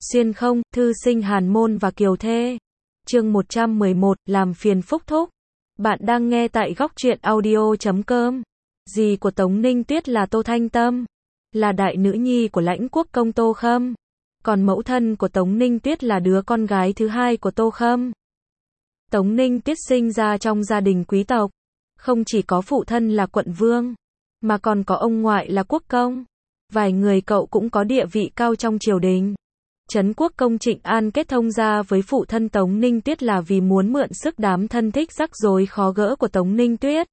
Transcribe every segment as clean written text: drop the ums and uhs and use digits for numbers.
Xuyên không, thư sinh Hàn Môn và Kiều Thê. Chương 111, làm phiền Phúc Thúc. Bạn đang nghe tại góc truyện audio.com. Dì của Tống Ninh Tuyết là Tô Thanh Tâm, là đại nữ nhi của lãnh quốc công Tô Khâm. Còn mẫu thân của Tống Ninh Tuyết là đứa con gái thứ hai của Tô Khâm. Tống Ninh Tuyết sinh ra trong gia đình quý tộc. Không chỉ có phụ thân là quận vương, mà còn có ông ngoại là quốc công. Vài người cậu cũng có địa vị cao trong triều đình. Trấn quốc công Trịnh An kết thông gia với phụ thân Tống Ninh Tuyết là vì muốn mượn sức đám thân thích rắc rối khó gỡ của Tống Ninh Tuyết.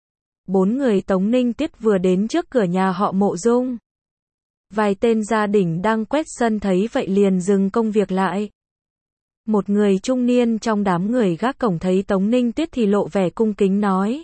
4 người Tống Ninh Tuyết vừa đến trước cửa nhà họ Mộ Dung. Vài tên gia đình đang quét sân thấy vậy liền dừng công việc lại. Một người trung niên trong đám người gác cổng thấy Tống Ninh Tuyết thì lộ vẻ cung kính nói: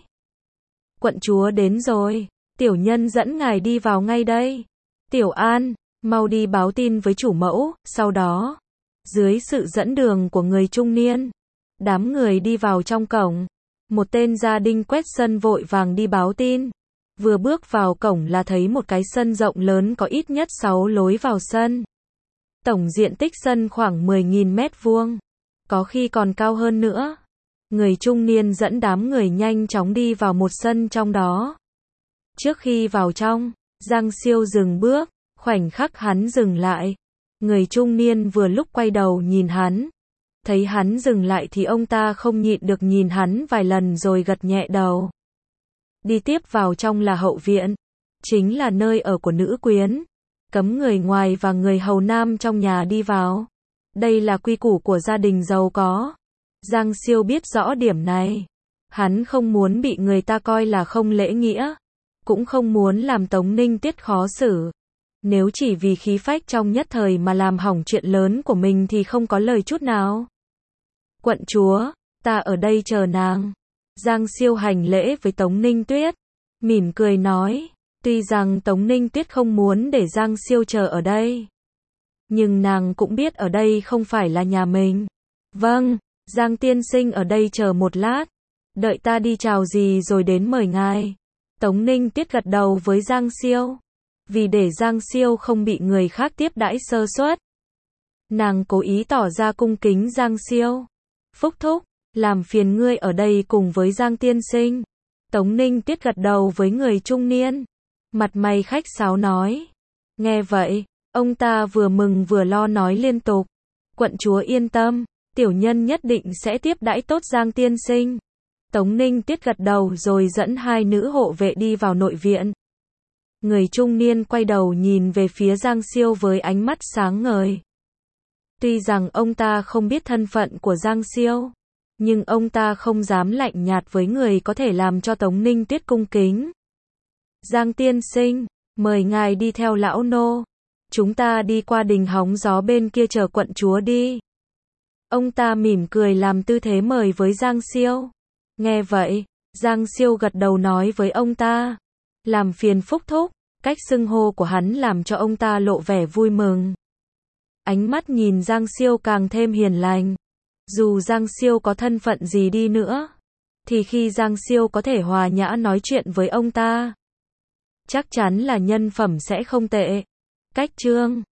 "Quận chúa đến rồi, tiểu nhân dẫn ngài đi vào ngay đây. Tiểu An, mau đi báo tin với chủ mẫu." Sau đó, dưới sự dẫn đường của người trung niên, đám người đi vào trong cổng. Một tên gia đình quét sân vội vàng đi báo tin. Vừa bước vào cổng là thấy một cái sân rộng lớn có ít nhất 6 lối vào sân. Tổng diện tích sân khoảng 10.000 mét vuông, có khi còn cao hơn nữa. Người trung niên dẫn đám người nhanh chóng đi vào một sân trong đó. Trước khi vào trong, Giang Siêu dừng bước, khoảnh khắc hắn dừng lại. Người trung niên vừa lúc quay đầu nhìn hắn. Thấy hắn dừng lại thì ông ta không nhịn được nhìn hắn vài lần rồi gật nhẹ đầu. Đi tiếp vào trong là hậu viện, chính là nơi ở của nữ quyến. Cấm người ngoài và người hầu nam trong nhà đi vào. Đây là quy củ của gia đình giàu có. Giang Siêu biết rõ điểm này. Hắn không muốn bị người ta coi là không lễ nghĩa, cũng không muốn làm Tống Ninh Tuyết khó xử. Nếu chỉ vì khí phách trong nhất thời mà làm hỏng chuyện lớn của mình thì không có lời chút nào. "Quận chúa, ta ở đây chờ nàng." Giang Siêu hành lễ với Tống Ninh Tuyết, mỉm cười nói. Tuy rằng Tống Ninh Tuyết không muốn để Giang Siêu chờ ở đây, nhưng nàng cũng biết ở đây không phải là nhà mình. "Vâng, Giang tiên sinh ở đây chờ một lát, đợi ta đi chào dì rồi đến mời ngài." Tống Ninh Tuyết gật đầu với Giang Siêu. Vì để Giang Siêu không bị người khác tiếp đãi sơ suất, nàng cố ý tỏ ra cung kính Giang Siêu. "Phúc Thúc, làm phiền ngươi ở đây cùng với Giang tiên sinh." Tống Ninh Tuyết gật đầu với người trung niên, mặt mày khách sáo nói. Nghe vậy, ông ta vừa mừng vừa lo nói liên tục: "Quận chúa yên tâm, tiểu nhân nhất định sẽ tiếp đãi tốt Giang tiên sinh." Tống Ninh Tuyết gật đầu rồi dẫn hai nữ hộ vệ đi vào nội viện. Người trung niên quay đầu nhìn về phía Giang Siêu với ánh mắt sáng ngời. Tuy rằng ông ta không biết thân phận của Giang Siêu, nhưng ông ta không dám lạnh nhạt với người có thể làm cho Tống Ninh Tuyết cung kính. "Giang tiên sinh, mời ngài đi theo lão nô. Chúng ta đi qua đình hóng gió bên kia chờ quận chúa đi." Ông ta mỉm cười làm tư thế mời với Giang Siêu. Nghe vậy, Giang Siêu gật đầu nói với ông ta: "Làm phiền Phúc Thúc." Cách xưng hô của hắn làm cho ông ta lộ vẻ vui mừng. Ánh mắt nhìn Giang Siêu càng thêm hiền lành. Dù Giang Siêu có thân phận gì đi nữa, thì khi Giang Siêu có thể hòa nhã nói chuyện với ông ta, chắc chắn là nhân phẩm sẽ không tệ. Cách chương